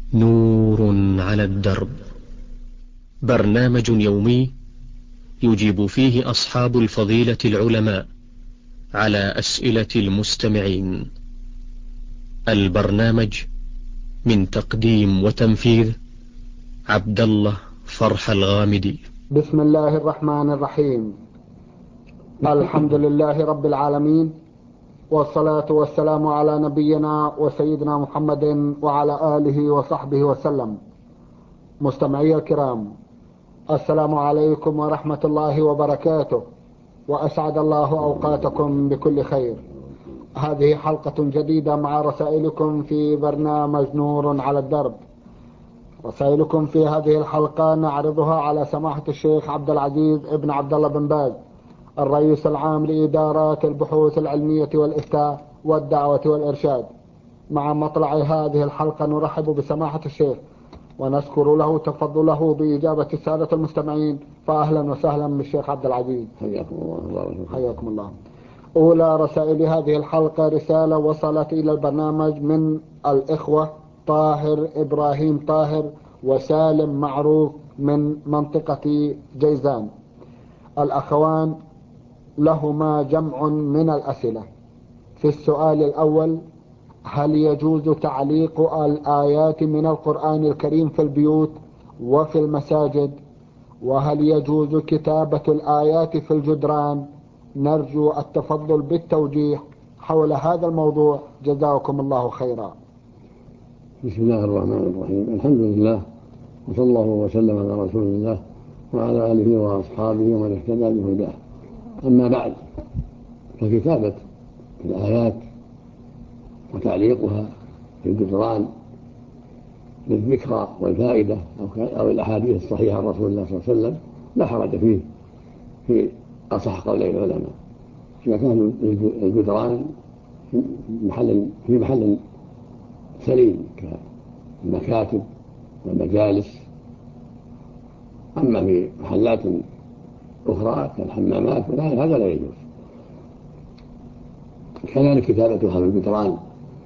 نور على الدرب، برنامج يومي يجيب فيه أصحاب الفضيلة العلماء على أسئلة المستمعين. البرنامج من تقديم وتنفيذ عبد الله فرح الغامدي. بسم الله الرحمن الرحيم. الحمد لله رب العالمين، والصلاة والسلام على نبينا وسيدنا محمد وعلى آله وصحبه وسلم. مستمعي الكرام، السلام عليكم ورحمة الله وبركاته، وأسعد الله أوقاتكم بكل خير. هذه حلقة جديدة مع رسائلكم في برنامج نور على الدرب. رسائلكم في هذه الحلقة نعرضها على سماحة الشيخ عبد العزيز ابن عبد الله بن باز، الرئيس العام لإدارات البحوث العلمية والإفتاء والدعوة والإرشاد. مع مطلع هذه الحلقة نرحب بسماحة الشيخ ونشكر له تفضله بإجابة السادة المستمعين، فأهلا وسهلا بالشيخ عبد العزيز. حياكم الله. حياكم الله. أولى رسائل هذه الحلقة رسالة وصلت إلى البرنامج من الإخوة طاهر إبراهيم طاهر وسالم معروف من منطقة جيزان. الأخوان لهما جمع من الأسئلة. في السؤال الأول: هل يجوز تعليق الآيات من القرآن الكريم في البيوت وفي المساجد؟ وهل يجوز كتابة الآيات في الجدران؟ نرجو التفضل بالتوجيه حول هذا الموضوع، جزاكم الله خيرا. بسم الله الرحمن الرحيم. الحمد لله، وصلى الله وسلم على رسول الله وعلى آله وأصحابه ومن اهتدى بهداه. أما بعد، فكتابة الآيات وتعليقها في الجدران للذكرى والفائدة أو الأحاديث الصحيحة عن رسول الله صلى الله عليه وسلم لا حرج فيه في أصح قولي العلماء، إذا كان الجدران في محل سليم كالمكاتب والمجالس. أما في محلات أخرى كالحمامات هذا لا يجوز. كذلك كتابتها في الجدران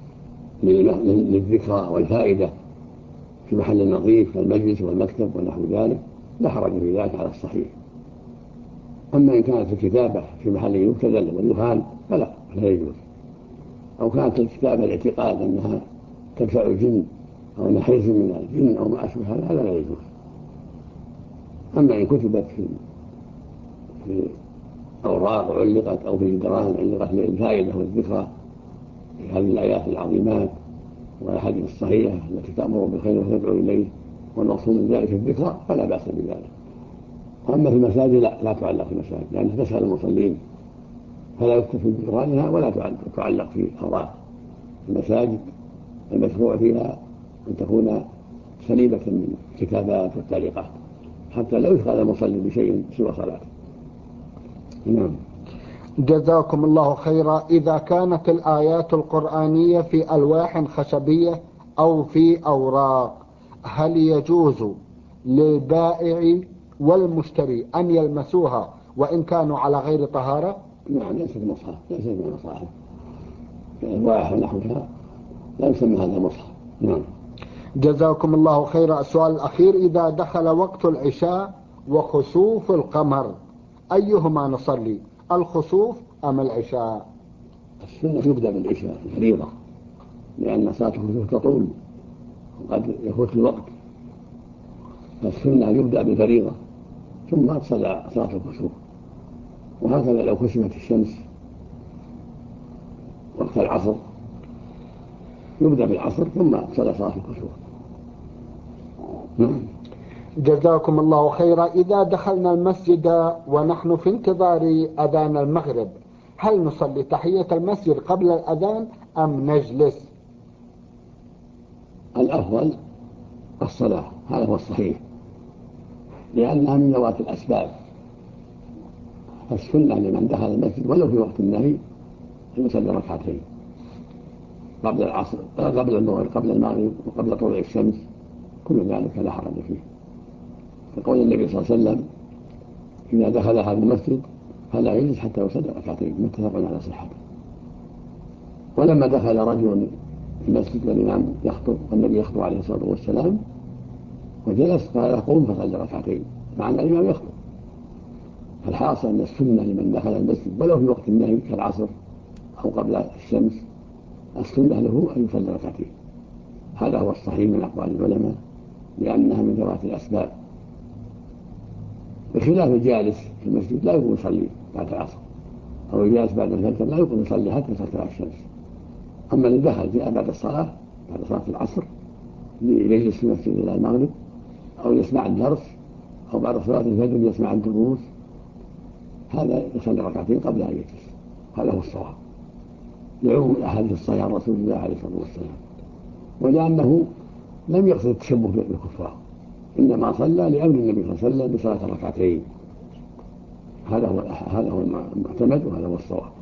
للذكرى والفائدة في محل نظيف كالمجلس والمكتب ونحو ذلك لا حرج في ذلك على الصحيح. أما إن كانت الكتابة في محل يبتذل ويهان فلا يجوز، أو كانت الكتابة الاعتقاد أنها تدفع الجن أو أنها حرز من الجن أو ما أشبه هذا لا يجوز. أما إن كتبت في أوراق علقت أو في جدران علقت للفائدة والذكرى في هذه الآيات العظيمات والأحاديث الصحيحة التي تأمر بالخير وتدعو إليه والمقصود من ذلك الذكرى فلا بأس بذلك. وأما في المساجد لا تعلق في المساجد، لأنها تسأل المصلين، فلا يكتب في جدرانها ولا تعلق في أوراق المساجد. المشروع فيها أن تكون سليمة من الكتابات والتعليقات حتى لا يشغل المصلي بشيء سوى صلاته. نعم. جزاكم الله خيرا. إذا كانت الآيات القرآنية في ألواح خشبية أو في أوراق، هل يجوز للبائع والمشتري أن يلمسوها وإن كانوا على غير طهارة؟ نعم، ليست مصحف، ليست من مصاحف الألواح ونحوها، لا يسمى هذا مصحف. نعم. جزاكم الله خيرا. السؤال الأخير: إذا دخل وقت العشاء وخسوف القمر، أيهما نصلي، الخسوف أم العشاء؟ السنة يبدأ بالعشاء الفريضة، لأن صلاة الخسوف تطول وقد يفوت الوقت، فالسنة يبدأ بالفريضة ثم تصلى صلاة الخسوف. وهكذا لو خسفت الشمس وقت العصر يبدأ بالعصر ثم تصلى صلاة الخسوف. نعم. جزاكم الله خيرا. إذا دخلنا المسجد ونحن في انتظار أذان المغرب، هل نصلي تحية المسجد قبل الأذان أم نجلس؟ الأفضل الصلاة، هذا هو الصحيح، لأنها من ذوات الأسباب. فالسنة لمن دخل المسجد ولو في وقت النهي أن يصلي ركعتين قبل العصر قبل المغرب قبل المغرب وقبل طلوع الشمس، كل ذلك لا حرج فيه. كقول النبي صلى الله عليه وسلم: إذا دخل هذا المسجد فلا يجلس حتى يصلي ركعتين، متفق على صحته. ولما دخل رجل المسجد والإمام يخطب والنبي يخطب عليه الصلاة والسلام، وجلس قال قم فصلي ركعتين مع أن الإمام يخطب. الحاصل أن السنة لمن دخل المسجد ولو في وقت النهي كالعصر أو قبل الشمس، السنة له أن يصلي ركعتين. هذا هو الصحيح من أقوال العلماء، لأنها من ذوات الأسباب، بخلاف الجالس في المسجد لا يقوم يصلي بعد العصر، أو الجالس بعد الفجر لا يقوم يصلي حتى تطلع الشمس. أما اللي دخل جاء بعد الصلاة بعد صلاة العصر ليجلس في المسجد إلى المغرب، أو يسمع الدرس، أو بعد صلاة الفجر يسمع الدروس، هذا يصلي ركعتين قبل أن يجلس. هذا هو الصواب لعموم الأحاديث الصحيحة عن رسول الله عليه الصلاة والسلام، ولأنه لم يقصد التشبه بالكفار، إنما صلى لأمر النبي صلى الله عليه وسلم بصلاة ركعتين. هذا هو المعتمد وهذا هو الصواب.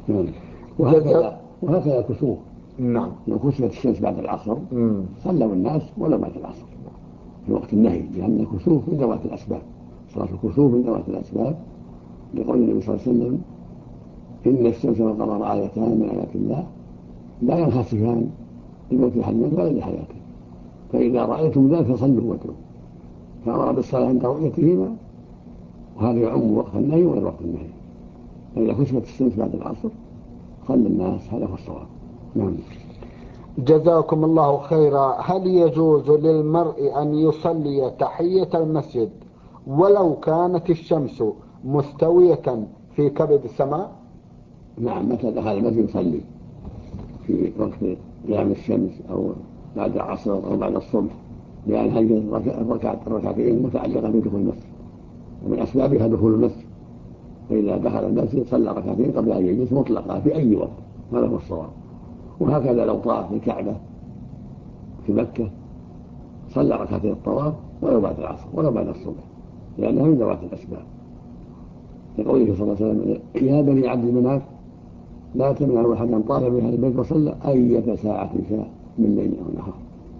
وهكذا الكسوف. نعم. لو كسفت الشمس بعد العصر صلوا الناس ولو بعد العصر في وقت النهي، لأن الكسوف من ذوات الأسباب. صلاة الكسوف من ذوات الأسباب، لقول النبي صلى الله عليه وسلم إن الشمس والقمر آيتان من آيات الله لا ينخسفان لموت أحد ولا لحياته، فإذا رأيتم ذلك فصلوا واتركوا، فأمر بالصلاة عند رؤيتهما، وهذا يعم وقت النهي وغير وقت النهي. فإذا كسفت الشمس بعد العصر صلى الناس، هذا هو الصواب. نعم. جزاكم الله خيرا. هل يجوز للمرء أن يصلي تحية المسجد ولو كانت الشمس مستوية في كبد السماء؟ نعم، متى دخل المسجد يصلي في وقت قيام الشمس أو بعد العصر أو بعد الصبح، لأن هذه الركعتين متعلقة بدخول المسجد، ومن أسبابها دخول المسجد. فإذا دخل المسجد صلى ركعتين قبل أن يجلس مطلقة في أي وقت، هذا هو الصواب. وهكذا لو طاف الكعبة في مكة صلى ركعتين الطواف ولو بعد العصر ولو بعد الصبح، لأنها من ذوات الأسباب، لقوله صلى الله عليه وسلم يا بني عبد مناف لا تمنعوا أحدا طاف بهذا البيت وصلى أية ساعة شاء من ليل أو نهار.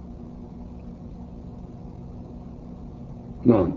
نعم.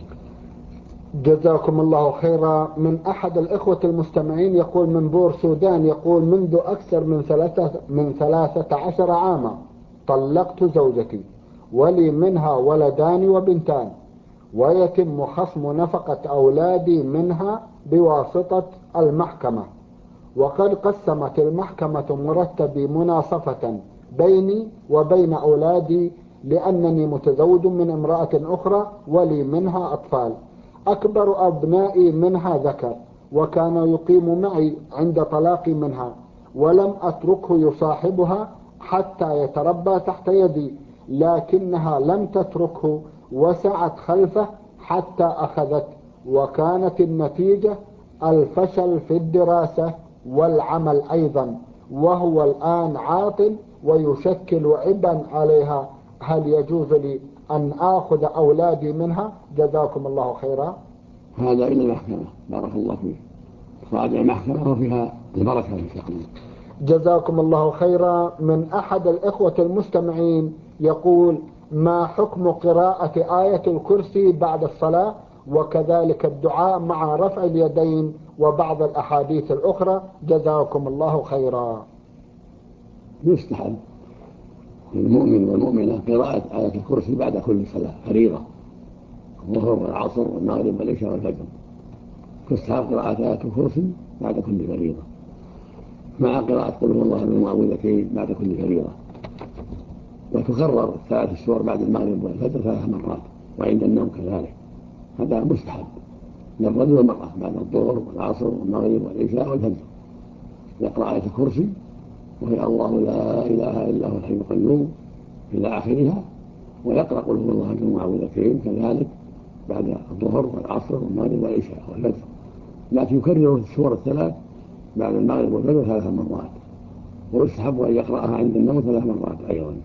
جزاكم الله خيرا. من أحد الإخوة المستمعين يقول من بور سودان، يقول منذ أكثر من 13 عاما طلقت زوجتي ولي منها ولدان وبنتان، ويتم خصم نفقة أولادي منها بواسطة المحكمة، وقد قسمت المحكمة مرتبي مناصفة بيني وبين أولادي، لأنني متزوج من امرأة أخرى ولي منها أطفال، أكبر أبنائي منها ذكر، وكان يقيم معي عند طلاقي منها، ولم أتركه يصاحبها حتى يتربى تحت يدي، لكنها لم تتركه وسعت خلفه حتى أخذت، وكانت النتيجة الفشل في الدراسة والعمل أيضا، وهو الآن عاطل ويشكل عبئا عليها. هل يجوز لي أن آخذ أولادي منها؟ جزاكم الله خيرا. هذا إلى المحكمة، بارك الله فيك، راجع المحكمة وفيها البركة إن شاء الله. جزاكم الله خيرا. من أحد الإخوة المستمعين يقول ما حكم قراءة آية الكرسي بعد الصلاة، وكذلك الدعاء مع رفع اليدين وبعض الأحاديث الأخرى؟ جزاكم الله خيرا. يستحب للمؤمن والمؤمنة قراءة آية الكرسي بعد كل صلاة فريضة، الظهر والعصر والمغرب والعشاء والفجر، تستحب قراءة آية الكرسي بعد كل فريضة، مع قراءة قل هو الله بالمعوذتين بعد كل فريضة، وتكرر 3 سور بعد المغرب والفجر 3 مرات، وعند النوم كذلك. هذا مستحب للرجل والمرأة بعد الظهر والعصر والمغرب والعشاء والفجر، يقرأ آية الكرسي وهي الله لا إله إلا هو الحي القيوم إلى آخرها، ويقرأ قل هو الله بالمعوذتين كذلك بعد الظهر والعصر والمغرب والعشاء والفجر، لكن يكرر السور 3 بعد المغرب والفجر 3 مرات، ويستحب أن يقرأها عند النوم 3 مرات أيضا.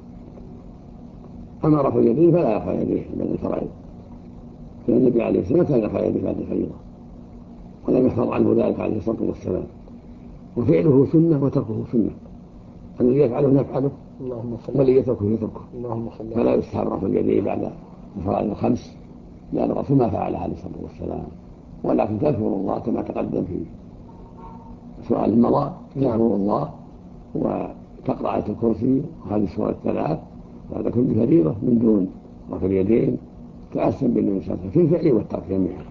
أما رفع يديه فلا يرفع يديه بعد الفرائض، لأن النبي عليه الصلاة والسلام كان يرفع يديه بعد الفريضة، ولم يحفظ عنه ذلك عليه الصلاة والسلام، وفعله سنة وتركه سنة، الذي يفعله نفعله والذي يتركه يتركه، فلا يستحب رفع يديه بعد الفرائض 5، لأن الرسول ما فعل عليه الصلاة والسلام، ولكن تذكر الله كما تقدم في سؤال المضى، تذكر الله تقرأ آية الكرسي وهذه السور الثلاث بعد كل فريضة من دون رفع اليدين، تأسم بالنبي صلى الله عليه وسلم في الفعل والترك جميعا.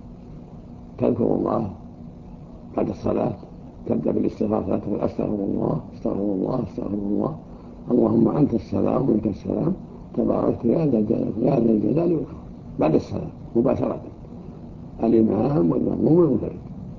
تذكر الله بعد الصلاة، تبدأ بالاستغفار فتقول أستغفر الله أستغفر الله أستغفر الله، اللهم أنت السلام ومنك السلام تبارك يا ذا الجلال والإكرام، بعد الصلاة مباشرة الإمام والمأموم والمنفرد،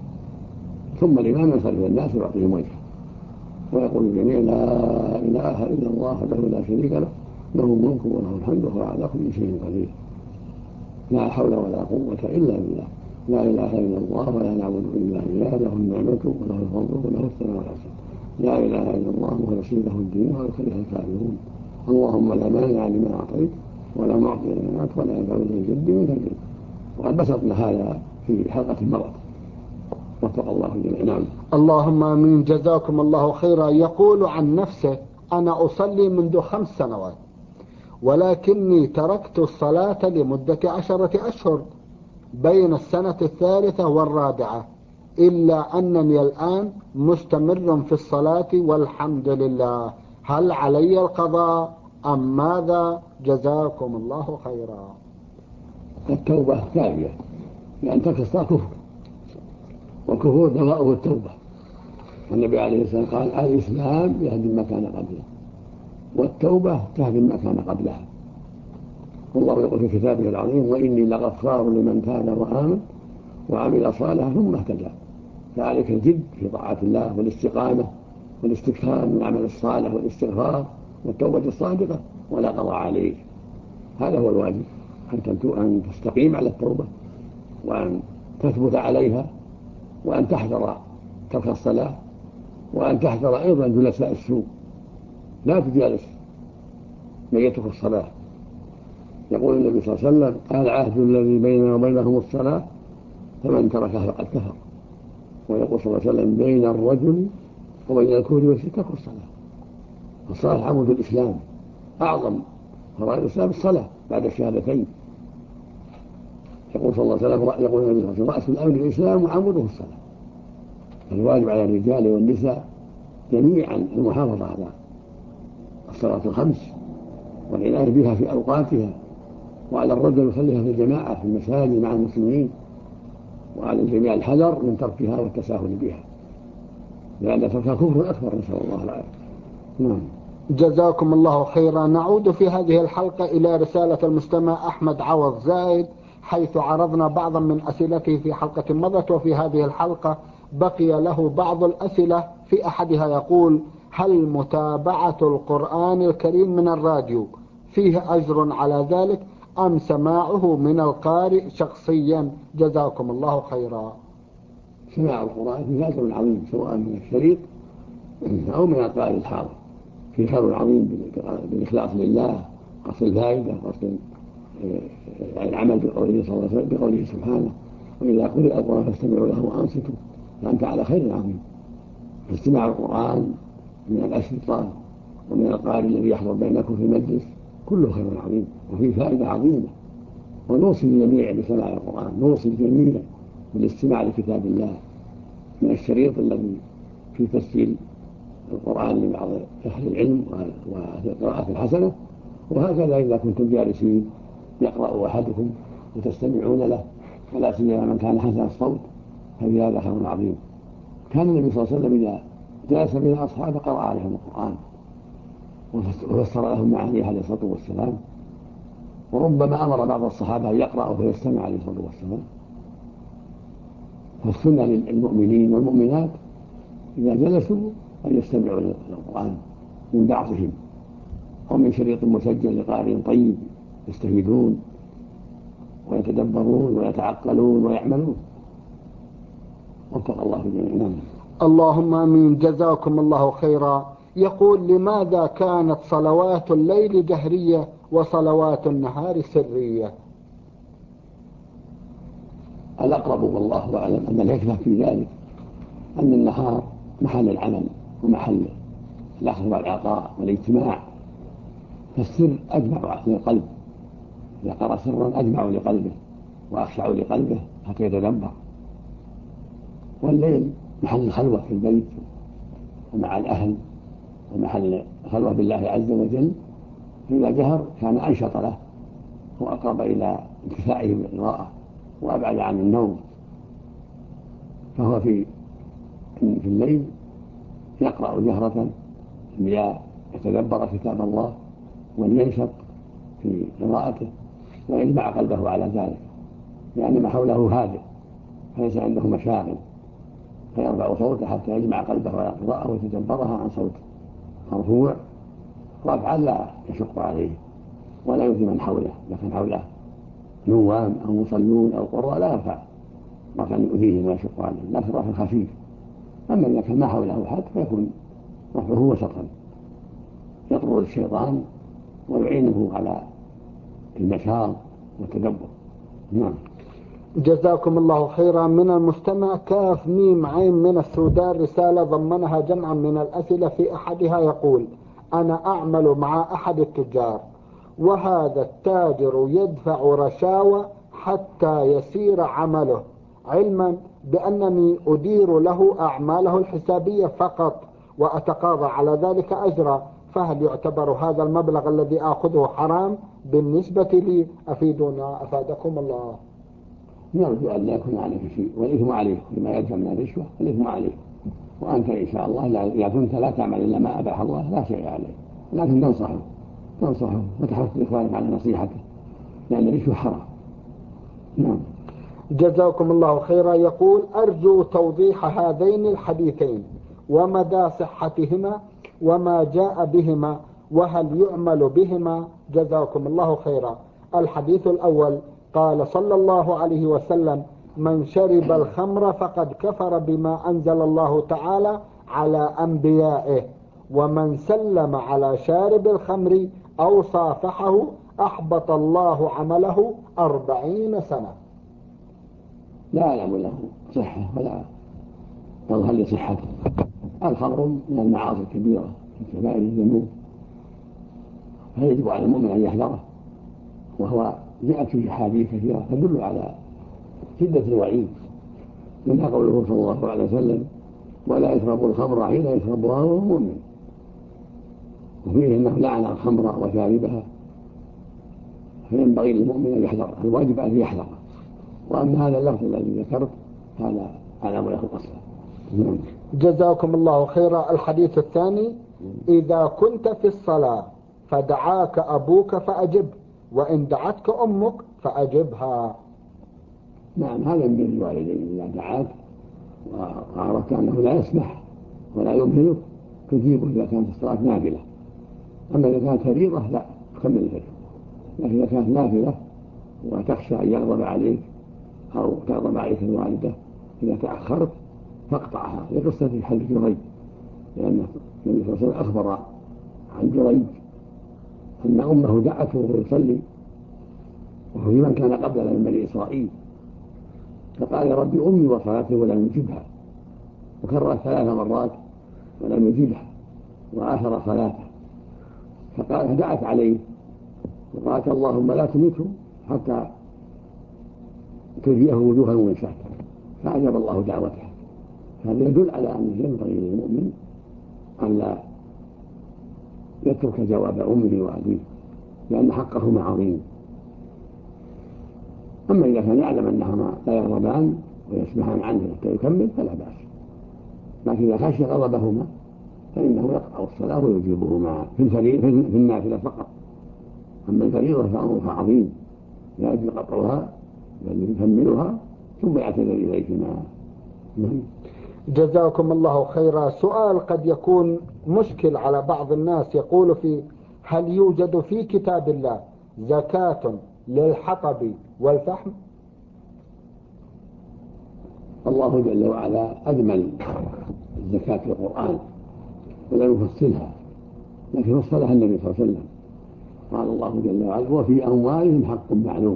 ثم الإمام ينصرف الناس ويعطيهم وجهه ويقول الجميع لا إله إلا الله وحده لا شريك له له الملك وله الحمد وهو على كل شيء قدير، لا حول ولا قوة إلا بالله، لا إله إلا الله ولا نعبد إلا إياه، له النعمة وله الفضل وله الثناء الحسن، لا إله إلا الله مخلصين له الدين ويكره الكافرون، اللهم لا مانع لما أعطيت ولا معطي لما منعت ولا ينفع ذا الجد منك الجد. وقد بسطنا هذا في حلقة مرت، وفق الله الجميع. نعم. اللهم آمين. جزاكم الله خيرا. يقول عن نفسه: أنا أصلي منذ 5 سنوات، ولكني تركت الصلاة لمدة 10 أشهر بين السنة 3 والرابعة، إلا أنني الآن مستمر في الصلاة والحمد لله، هل علي القضاء أم ماذا؟ جزاكم الله خيرا. التوبة كافية، لأن ترك الصلاة كفر، والكفر دواؤه التوبة، والنبي عليه الصلاة والسلام قال الإسلام يهدم ما كان قبله، والتوبة تهدم ما كان قبلها. والله يقول في كتابه العظيم: وإني لغفار لمن تاب وآمن وعمل صالحا ثم اهتدى. فعليك الجد في طاعة الله والاستقامة والاستكثار من العمل الصالح والاستغفار والتوبة الصادقة، ولا قضاء عليك. هذا هو الواجب، أن تستقيم على التوبة، وأن تثبت عليها، وأن تحذر ترك الصلاة، وأن تحذر أيضا جلساء السوء، لا تجالس من يترك الصلاة. يقول النبي صلى الله عليه وسلم: العهد الذي بيننا وبينهم الصلاة فمن تركها فقد كفر. ويقول صلى الله عليه وسلم: بين الرجل وبين الكفر والشرك ترك الصلاة. الصلاة عمود الإسلام، أعظم فرائض الإسلام الصلاة بعد الشهادتين. يقول صلى الله عليه وسلم: يقول النبي صلى الله عليه وسلم: رأس الأمر الإسلام وعموده الصلاة. فالواجب على الرجال والنساء جميعا المحافظة على الصلاة الخمس والعناية بها في أوقاتها، وعلى الرجل يصليها في الجماعة في المساجد مع المسلمين، وعلى الجميع الحذر من تركها والتساهل بها، لأن تركها كفر أكبر، نسأل الله العافية. نعم. جزاكم الله خيرا. نعود في هذه الحلقة إلى رسالة المستمع أحمد عوض زايد، حيث عرضنا بعضا من أسئلته في حلقة مضت، وفي هذه الحلقة بقي له بعض الأسئلة. في أحدها يقول: هل متابعة القرآن الكريم من الراديو فيه أجر على ذلك، أم سماعه من القارئ شخصيا؟ جزاكم الله خيرا. سماع القرآن فيه أجر عظيم، سواء من الشريط أو من القارئ الحاضر، في خير عظيم بالإخلاص لله، قصد الفائدة، قصد العمل بقوله صلى الله عليه وسلم، بقوله سبحانه: وإذا قرئ القرآن فاستمعوا له وأنصتوا، فأنت على خير عظيم. فاستماع القرآن من الأشرطة ومن القارئ الذي يحضر بينكم في المجلس كله خير عظيم وفيه فائدة عظيمة. ونوصي الجميع بسماع القرآن، نوصي الجميع بالاستماع لكتاب الله من الشريط الذي في تسجيل القرآن لبعض أهل العلم والقراءة الحسنة. وهكذا إذا كنتم جالسين يقرأ أحدكم وتستمعون له، ولا سيما من كان حسن الصوت، ففي هذا خير عظيم. كان النبي صلى الله عليه وسلم إذا جلس بين أصحابه قرأ عليهم القرآن وفسر لهم معانيه عليه الصلاة والسلام، وربما أمر بعض الصحابة أن يقرأوا فيستمع عليه الصلاة والسلام. فالسنة للمؤمنين والمؤمنات إذا جلسوا أن يستمعوا للقرآن من بعضهم أو من شريط مسجل لقارئ طيب، يستفيدون ويتدبرون ويتعقلون ويعملون، وفق الله الجميع. اللهم آمين. جزاكم الله خيرا. يقول: لماذا كانت صلوات الليل جهرية وصلوات النهار سرية؟ الأقرب والله أعلم أن الحكمة في ذلك أن النهار محل العمل ومحل الأخذ والعطاء والاجتماع، فالسر أجمع للقلب، إذا قرأ سرا أجمع لقلبه وأخشع لقلبه حتى يتدبر. والليل محل الخلوة في البيت ومع الأهل ومحل خلوة بالله عز وجل، فإذا جهر كان أنشط له وأقرب إلى انتفاعه بالقراءة وأبعد عن النوم. فهو في الليل يقرأ جهرة ليتدبر كتاب الله ولينشط في قراءته ويجمع قلبه على ذلك، لأن ما حوله هادئ فليس عنده مشاغل، فيرفع صوته حتى يجمع قلبه على القراءة ويتدبرها عن صوت مرفوع رفعا لا يشق عليه ولا يؤذي من حوله. إذا كان حوله نوام أو مصلون أو قراء لا يرفع رفعا يؤذيهم ويشق عليهم، لكن رفع خفيف. أما إذا كان ما حوله أحد فيكون رفعه وسطا يطرد الشيطان ويعينه على النشاط والتدبر. نعم. جزاكم الله خيرا. من المستمع كاف ميم عين من السودان رسالة ضمنها جمعا من الأسئلة، في أحدها يقول: أنا أعمل مع أحد التجار، وهذا التاجر يدفع رشاوى حتى يسير عمله، علما بأنني أدير له أعماله الحسابية فقط وأتقاضى على ذلك أجرا، فهل يعتبر هذا المبلغ الذي آخذه حرام بالنسبة لي؟ أفيدونا أفادكم الله. يرجو أن لا يكون عليك شيء، والإثم عليك لما يلزم من الرشوة، الإثم عليك، وأنت إن شاء الله إذا كنت لا تعمل إلا ما أباح الله لا شيء عليك، لكن تنصحه وتحرص بإخوانك على نصيحته، لأن الرشوة حرام. نعم. جزاكم الله خيرا. يقول: أرجو توضيح هذين الحديثين ومدى صحتهما وما جاء بهما، وهل يعمل بهما؟ جزاكم الله خيرا. الحديث الأول: قال صلى الله عليه وسلم: من شرب الخمر فقد كفر بما أنزل الله تعالى على أنبيائه، ومن سلم على شارب الخمر أو صافحه أحبط الله عمله 40 سنة. لا أعلم له صحة ولا يظهر لصحته. الخمر من المعاصي الكبيرة من كبائر الذنوب، فيجب على المؤمن أن يحذره، وهو جاءت فيه أحاديث كثيرة تدل على شدة الوعيد، منها قوله صلى الله عليه وسلم: ولا يشرب الخمر حين يشربها وهو مؤمن، وفيه أنه لعن الخمر وشاربها، فينبغي للمؤمن أن يحذر، الواجب أن يحذر. وأما هذا اللفظ الذي ذكرت هذا أعلم له أصلا. جزاكم الله خيرا. الحديث الثاني: إذا كنت في الصلاة فدعاك أبوك فأجب، وإن دعتك أمك فأجبها. نعم، هذا من الوالدين، إذا دعاك وعرفت أنه لا يسمح ولا يمهلك تجيبه إذا كانت الصلاة نافلة. أما إذا كانت فريضة لا تكمل الفريضة، لكن إذا كانت نافلة وتخشى أن يغضب عليك أو تغضب عليك الوالدة إذا تأخرت فاقطعها، لقصة في حديث جريج، لأن النبي صلى الله عليه وسلم أخبر عن جريج أن أمه دعته وهو يصلي، وهو من كان قبلنا من بني إسرائيل، فقال: يا ربي أمي وصلاتي ولم يجبها، وكرر 3 مرات ولم يجبها وآثر صلاته، فقال دعت عليه وقالت: اللهم لا تمته حتى تجيئه وجوه المنشات، فأجاب الله دعوتها. هذا يدل على أنه ينبغي للمؤمن أن لا يترك جواب أمه وأبيه، لأن حقهما عظيم. أما إذا كان يعلم أنهما لا يغضبان ويسمحان عنه حتى يكمل فلا بأس، لكن إذا خشي غضبهما فإنه يقطع الصلاة ويجيبهما في النافلة فقط. أما الفريضة فأمرها عظيم، لا يجب قطعها بل يكملها ثم يعتذر إليهما. جزاكم الله خيرا. سؤال قد يكون مشكل على بعض الناس، يقول فيه: هل يوجد في كتاب الله زكاة للحطب والفحم؟ الله جل وعلا أجمل الزكاة في القرآن ولم يفصلها، لكن فصلها النبي صلى الله عليه وسلم. قال الله جل وعلا: وفي أموالهم حق معلوم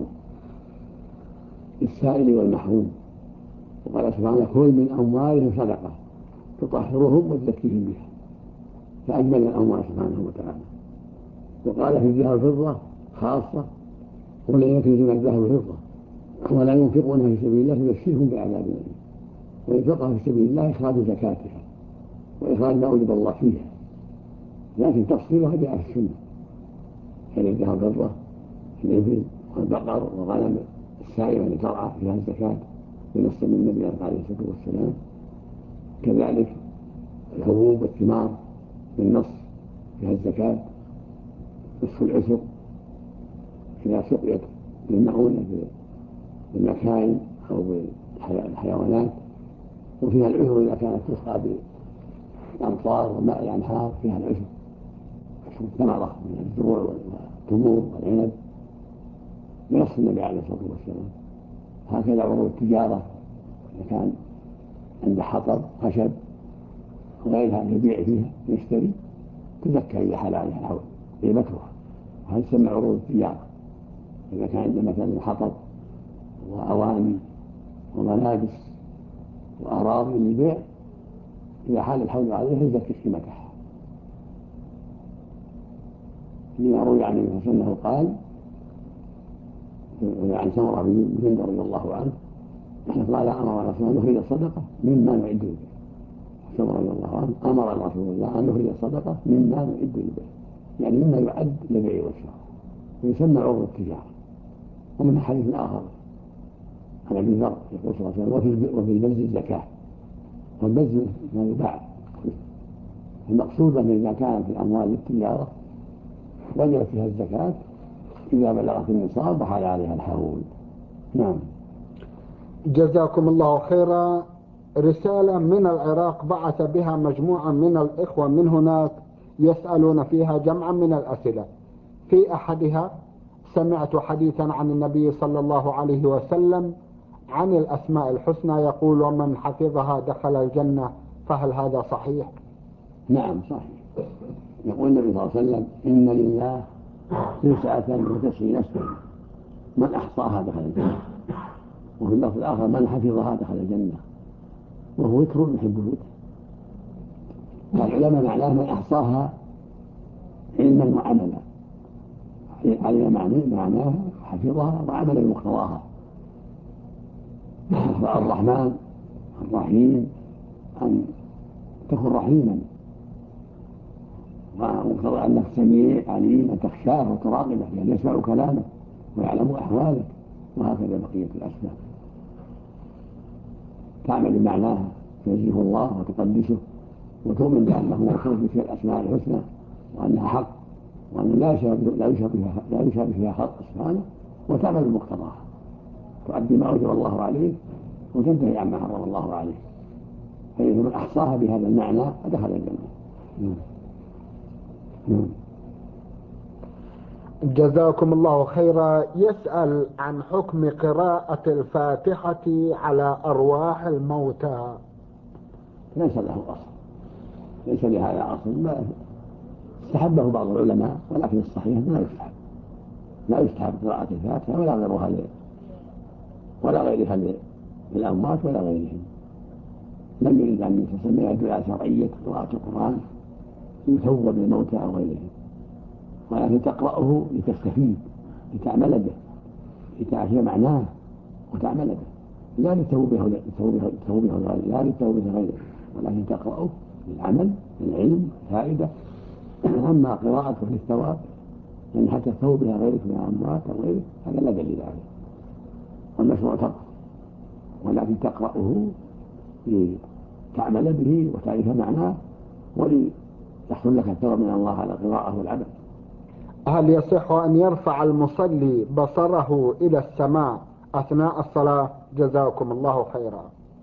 للسائل والمحروم. وقال سبحانه: كل من أموالهم صدقة تطهرهم وتزكيهم بها، فأجمل الأموال سبحانه وتعالى. وقال في الذهب والفضة خاصة: ولن يكنزون الذهب والفضة ولا ينفقونها في سبيل الله فيبشرهم بعذاب أليم. وينفقها في سبيل الله إخراج زكاتها وإخراج ما أوجب الله فيها، لكن تفصيلها جاء في السنة، فالذهب والفضة الإبل والبقر والغنم السائمة اللي ترعى فيها الزكاة بنص من النبي عليه الصلاة والسلام. كذلك الحبوب والثمار بالنص فيها الزكاة. نصف العشر إذا سقيت بالمعونة بالمكاين أو بالحيوانات، وفيها العشر إذا كانت تسقى بالأمطار وماء الأنهار فيها العشر، عشر الثمرة من الزروع والتمور والعنب بنص النبي عليه الصلاة والسلام. هكذا عروض التجارة إذا كان عنده حطب خشب وغيرها يبيع فيها يشتري تزكى إذا حال عليها الحول قيمتها، وهذا تسمى عروض التجارة. إذا كان عنده مثلا حطب وأواني وملابس وأراضي للبيع إذا حال الحول عليها يزكي قيمتها. فيما روي عن النبي صلى الله عليه وسلم قال عن سمرة بن جندب رضي الله عنه قال أمر رسول الله نخرج الصدقة مما نعد به. سمرة رضي الله عنه أمر رسول الله أن نخرج الصدقة مما نعد به، يعني مما يعد للبيع والشراء، ويسمى عروض التجارة. ومن حديث آخر عن أبي ذر يقول صلى الله عليه وسلم وفي البز الزكاة، والبز ما يباع. المقصود أن إذا كانت الأموال للتجارة وجبت فيها الزكاة إذا بلغت النصاب وحال عليها الحول. نعم. جزاكم الله خيرا. رسالة من العراق بعث بها مجموعة من الإخوة من هناك يسألون فيها جمعا من الأسئلة. في أحدها: سمعت حديثا عن النبي صلى الله عليه وسلم عن الأسماء الحسنى يقول ومن حفظها دخل الجنة، فهل هذا صحيح؟ نعم صحيح. يقول النبي صلى الله عليه وسلم إن لله 99 اسما من أحصاها دخل الجنة، وفي اللفظ الآخر من حفظها دخل الجنة، وهو وتر يحب الوتر. والعلماء معناه من أحصاها علما وعملا، علم معناها حفظها وعمل بمقتضاها. فالرحمن الرحيم أن تكون رحيما، ومقتضى أنك سميع عليم أن تخشاه وتراقبه يعني يسمع كلامه ويعلم أحوالك، وهكذا بقية الأسماء تعمل بمعناها، تنزه الله وتقدسه وتؤمن بأنه موصوف بها الأسماء الحسنى وأنها حق وأنه لا يشابه فيها خلق سبحانه، وتعمل بمقتضاها، تؤدي ما أوجب الله عليه وتنتهي عما حرم الله عليه. فإذا من أحصاها بهذا المعنى فدخل الجنة. جزاكم الله خيرا. يسأل عن حكم قراءة الفاتحة على أرواح الموتى. ليس له أصل، ليس لهذا أصل، ما استحبه بعض العلماء، ولكن الصحيح لا يستحب قراءة الفاتحة ولا غيرها للأموات ولا غيرهم. لم يرد أن يتسمى دعاء شرعية قراءة القرآن يثوب بالموتى أو غيرهم، ولكن تقرأه لتستفيد، لتعمل به، لتعرف معناه وتعمل به، لا للتوبة غيره، ولكن تقرأه للعمل للعلم فائدة. أما قراءته للثواب يعني حتى تثوب بها غيرك من الأموات أو غيره هذا لا دليل عليه، والمشروع تقرأ، ولكن تقرأه لتعمل به وتعرف معناه وليحصل لك الثواب من الله على القراءة والعمل. هل يصح أن يرفع المصلي بصره إلى السماء أثناء الصلاة؟ جزاكم الله خيرا.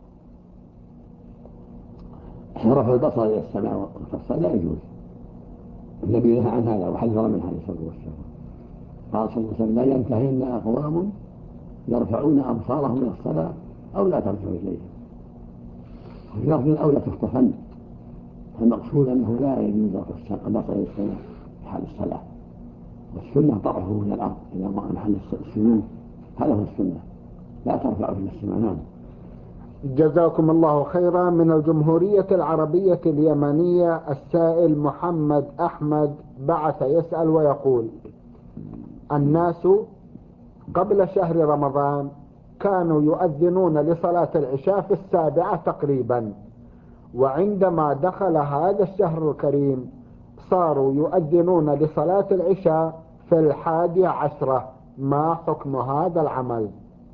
رفع البصر إلى السماء في الصلاة لا يجوز، النبي نهى عن هذا وحذر من هذا الصلاة والسلام. قال صلى الله عليه وسلم لا ينتهين أقوام يرفعون أبصارهم من الصلاة أو لا ترجعوا إليهم، وفي لفظ أو لا تخطفن. فالمقصود أنه لا يجوز رفع البصر إلى السماء في حال الصلاة، والسنة طرحه إلى الأرض إلى محل السجود، هذا هو السنة، لا ترفعه إلى السماء. نعم. جزاكم الله خيرا. من الجمهورية العربية اليمنية السائل محمد أحمد بعث يسأل ويقول: الناس قبل شهر رمضان كانوا يؤذنون لصلاة العشاء في 7 تقريبا، وعندما دخل هذا الشهر الكريم صاروا يؤذنون لصلاة العشاء في 11 ما حكم هذا العمل؟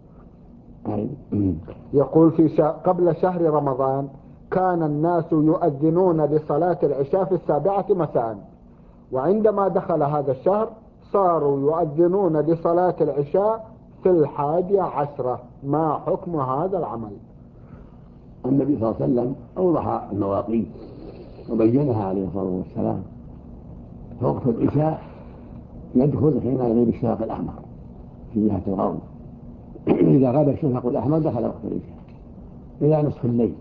يقول قبل شهر رمضان كان الناس يؤذنون لصلاة العشاء في 7 مساء، وعندما دخل هذا الشهر صاروا يؤذنون لصلاة العشاء في 11. ما حكم هذا العمل؟ النبي صلى الله عليه وسلم أوضح المواقيت وبينها عليه الصلاة والسلام. فوقت العشاء يدخل حين يغيب الشفق الأحمر في جهة الغرب. إذا غاب الشفق الأحمر دخل وقت العشاء إلى نصف الليل.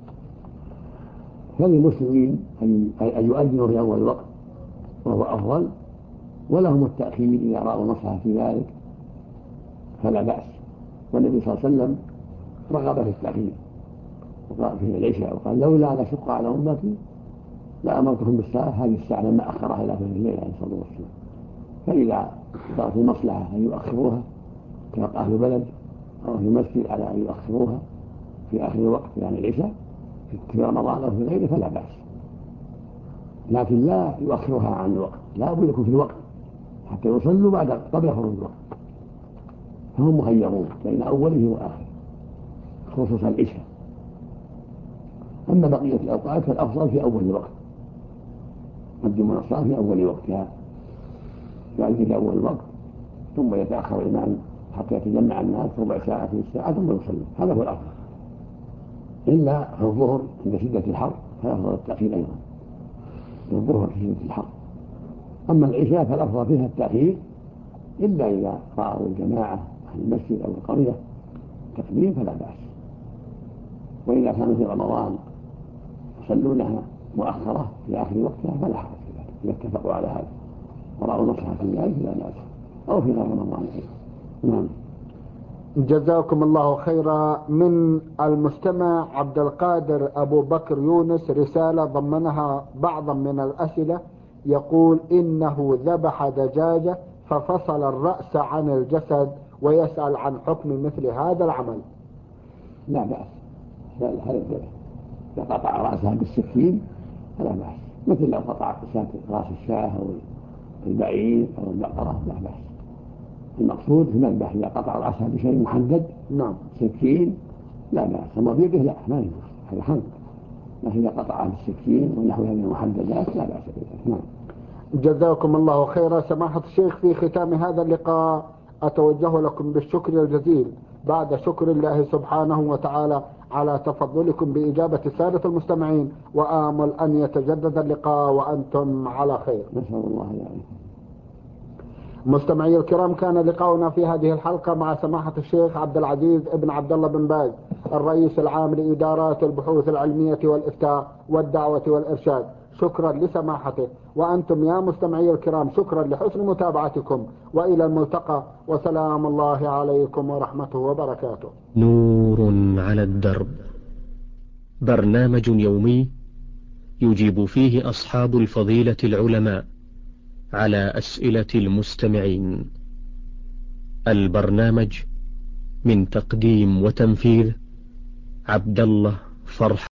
فللمسلمين أن يؤذنوا في أول وقت وهو أفضل، ولهم التأخير إذا رأوا مصلحة في ذلك فلا بأس. والنبي صلى الله عليه وسلم رغب في التأخير في العشاء وقال لولا أن أشق على أمتي لأمرتهم بالصلاة هذه الساعة لما أخرها إلى ثلث الليل عليه الصلاة والسلام. فإذا صارت المصلحة أن يؤخروها كأهل بلد أو في مسجد على أن يؤخروها في آخر الوقت يعني العشاء في رمضان أو في غيره فلا بأس، لكن لا يؤخرها عن الوقت، لا بد يكون في الوقت حتى يصلوا قبل خروج الوقت. فهم مخيرون بين أوله وآخره خصوصا العشاء. أما بقية الأوقات فالأفضل في أول الوقت، قدموا الصلاة في أول وقتها يعني في أول الوقت، ثم يتأخر الإمام حتى يتجمع الناس ربع ساعة في الساعة ثم يصلي، هذا هو الأفضل. إلا في الظهر عند شدة الحر فيفضل التأخير أيضا في الظهر في شدة الحر. أما العشاء فالأفضل فيها التأخير إلا إذا رأوا الجماعة أهل المسجد أو القرية تقديم فلا بأس. وإذا كانوا في رمضان يصلونها مؤخرة في آخر وقتها فلا حرج في ذلك إذا اتفقوا على هذا ورأوا مصلحة في ذلك فلا بأس، أو في غير رمضان أيضا. نعم. جزاكم الله خيرا. من المستمع عبد القادر أبو بكر يونس رسالة ضمنها بعضا من الأسئلة، يقول إنه ذبح دجاجة ففصل الرأس عن الجسد ويسأل عن حكم مثل هذا العمل. لا بأس، هذا الذبح إذا قطع رأسها بالسكين فلا بأس، مثل لو قطع رأس الشاة أو البعير أو البقرة لا بأس. المقصود في المذبح إذا قطع رأسها بشيء محدد نعم سكين لا بأس، أما بيده لا ما يجوز هذا حمد، لكن إذا قطعها بالسكين ونحوها من المحددات لا بأس بذلك. نعم. جزاكم الله خيرا. سماحة الشيخ في ختام هذا اللقاء أتوجه لكم بالشكر الجزيل بعد شكر الله سبحانه وتعالى على تفضلكم بإجابة السادة المستمعين، وآمل أن يتجدد اللقاء وأنتم على خير. نسأل الله ذلك. مستمعي الكرام، كان لقاؤنا في هذه الحلقة مع سماحة الشيخ عبد العزيز ابن عبد الله بن باز الرئيس العام لإدارات البحوث العلمية والإفتاء والدعوة والإرشاد. شكرا لسماحته، وأنتم يا مستمعي الكرام شكرا لحسن متابعتكم، وإلى الملتقى، وسلام الله عليكم ورحمته وبركاته. نور على الدرب، برنامج يومي يجيب فيه أصحاب الفضيلة العلماء على أسئلة المستمعين. البرنامج من تقديم وتنفيذ عبد الله فرح